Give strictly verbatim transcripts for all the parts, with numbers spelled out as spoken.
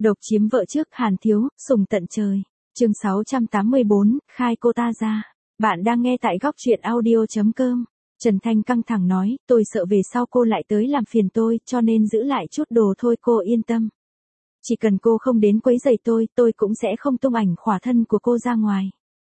Độc chiếm vợ trước Hàn Thiếu, sùng tận trời. Chương sáu trăm tám mươi bốn, khai cô ta ra. Bạn đang nghe tại góc truyện audio chấm com. Trần Thanh căng thẳng nói, tôi sợ về sau cô lại tới làm phiền tôi, cho nên giữ lại chút đồ thôi, cô yên tâm. Chỉ cần cô không đến quấy rầy tôi, tôi cũng sẽ không tung ảnh khỏa thân của cô ra ngoài.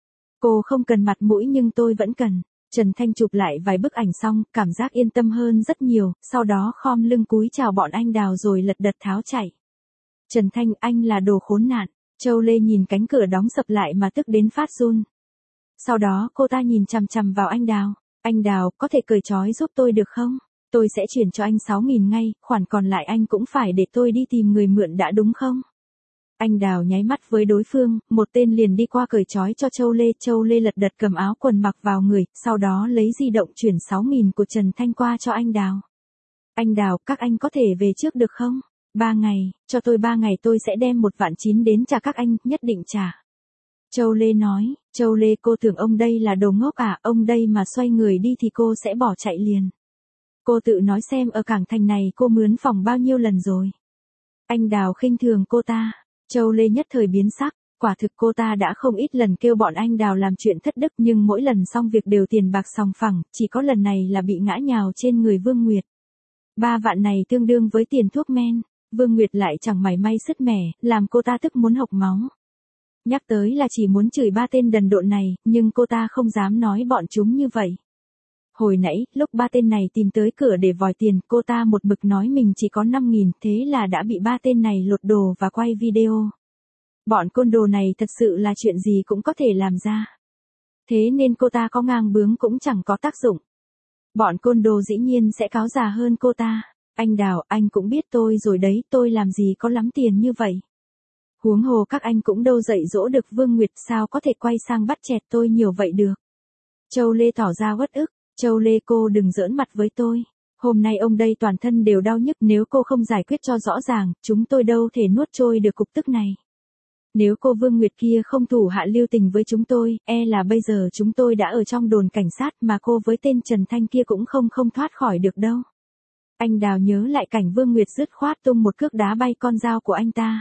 Cô không cần mặt mũi nhưng tôi vẫn cần. Trần Thanh chụp lại vài bức ảnh xong, cảm giác yên tâm hơn rất nhiều, sau đó khom lưng cúi chào bọn anh Đào rồi lật đật tháo chạy. Trần Thanh, anh là đồ khốn nạn. Châu Lê nhìn cánh cửa đóng sập lại mà tức đến phát run. Sau đó cô ta nhìn chằm chằm vào anh Đào. Anh Đào, có thể cởi trói giúp tôi được không? Tôi sẽ chuyển cho anh sáu nghìn ngay, khoản còn lại anh cũng phải để tôi đi tìm người mượn đã đúng không? Anh Đào nháy mắt với đối phương, một tên liền đi qua cởi trói cho Châu Lê. Châu Lê lật đật cầm áo quần mặc vào người, sau đó lấy di động chuyển sáu nghìn của Trần Thanh qua cho anh Đào. Anh Đào, các anh có thể về trước được không? Ba ngày, cho tôi ba ngày tôi sẽ đem một vạn chín đến trả các anh, nhất định trả. Châu Lê nói, Châu Lê cô tưởng ông đây là đồ ngốc à, ông đây mà xoay người đi thì cô sẽ bỏ chạy liền. Cô tự nói xem ở cảng thành này cô mướn phòng bao nhiêu lần rồi. Anh Đào khinh thường cô ta. Châu Lê nhất thời biến sắc, quả thực cô ta đã không ít lần kêu bọn anh Đào làm chuyện thất đức nhưng mỗi lần xong việc đều tiền bạc sòng phẳng, chỉ có lần này là bị ngã nhào trên người Vương Nguyệt. Ba vạn này tương đương với tiền thuốc men, Vương Nguyệt lại chẳng mảy may sứt mẻ, làm cô ta tức muốn hộc máu. Nhắc tới là chỉ muốn chửi ba tên đần độn này, nhưng cô ta không dám nói bọn chúng như vậy. Hồi nãy, lúc ba tên này tìm tới cửa để vòi tiền, cô ta một mực nói mình chỉ có năm nghìn, thế là đã bị ba tên này lột đồ và quay video. Bọn côn đồ này thật sự là chuyện gì cũng có thể làm ra. Thế nên cô ta có ngang bướng cũng chẳng có tác dụng. Bọn côn đồ dĩ nhiên sẽ cáo già hơn cô ta. Anh Đào, anh cũng biết tôi rồi đấy, tôi làm gì có lắm tiền như vậy. Huống hồ các anh cũng đâu dạy dỗ được Vương Nguyệt, sao có thể quay sang bắt chẹt tôi nhiều vậy được. Châu Lê tỏ ra uất ức. Châu Lê, cô đừng giỡn mặt với tôi. Hôm nay ông đây toàn thân đều đau nhức, nếu cô không giải quyết cho rõ ràng, chúng tôi đâu thể nuốt trôi được cục tức này. Nếu cô Vương Nguyệt kia không thủ hạ lưu tình với chúng tôi, e là bây giờ chúng tôi đã ở trong đồn cảnh sát mà cô với tên Trần Thanh kia cũng không không thoát khỏi được đâu. Anh Đào nhớ lại cảnh Vương Nguyệt dứt khoát tung một cước đá bay con dao của anh ta.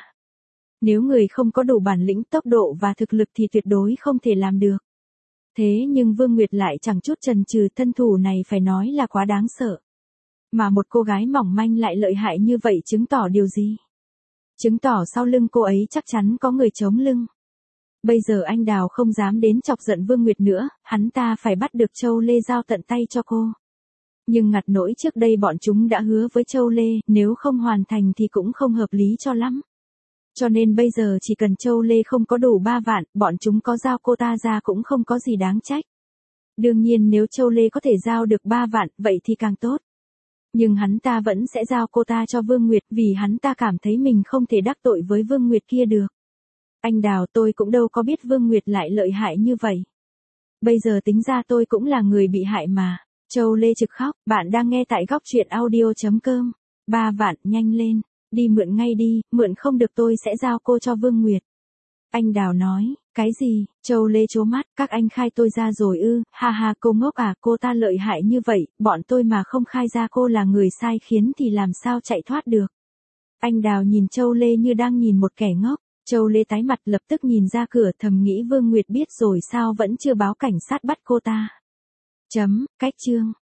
Nếu người không có đủ bản lĩnh, tốc độ và thực lực thì tuyệt đối không thể làm được. Thế nhưng Vương Nguyệt lại chẳng chút chần chừ, thân thủ này phải nói là quá đáng sợ. Mà một cô gái mỏng manh lại lợi hại như vậy chứng tỏ điều gì? Chứng tỏ sau lưng cô ấy chắc chắn có người chống lưng. Bây giờ anh Đào không dám đến chọc giận Vương Nguyệt nữa, hắn ta phải bắt được Châu Lê giao tận tay cho cô. Nhưng ngặt nỗi trước đây bọn chúng đã hứa với Châu Lê, nếu không hoàn thành thì cũng không hợp lý cho lắm. Cho nên bây giờ chỉ cần Châu Lê không có đủ ba vạn, bọn chúng có giao cô ta ra cũng không có gì đáng trách. Đương nhiên nếu Châu Lê có thể giao được ba vạn, vậy thì càng tốt. Nhưng hắn ta vẫn sẽ giao cô ta cho Vương Nguyệt vì hắn ta cảm thấy mình không thể đắc tội với Vương Nguyệt kia được. Anh Đào, tôi cũng đâu có biết Vương Nguyệt lại lợi hại như vậy. Bây giờ tính ra tôi cũng là người bị hại mà. Châu Lê trực khóc, bạn đang nghe tại góc truyện audio chấm com. Ba vạn, nhanh lên. Đi mượn ngay đi, mượn không được tôi sẽ giao cô cho Vương Nguyệt. Anh Đào nói, cái gì? Châu Lê trố mắt, các anh khai tôi ra rồi ư, ha ha, cô ngốc à, cô ta lợi hại như vậy, bọn tôi mà không khai ra cô là người sai khiến thì làm sao chạy thoát được. Anh Đào nhìn Châu Lê như đang nhìn một kẻ ngốc. Châu Lê tái mặt lập tức nhìn ra cửa, thầm nghĩ Vương Nguyệt biết rồi sao vẫn chưa báo cảnh sát bắt cô ta. Chấm, cách chương.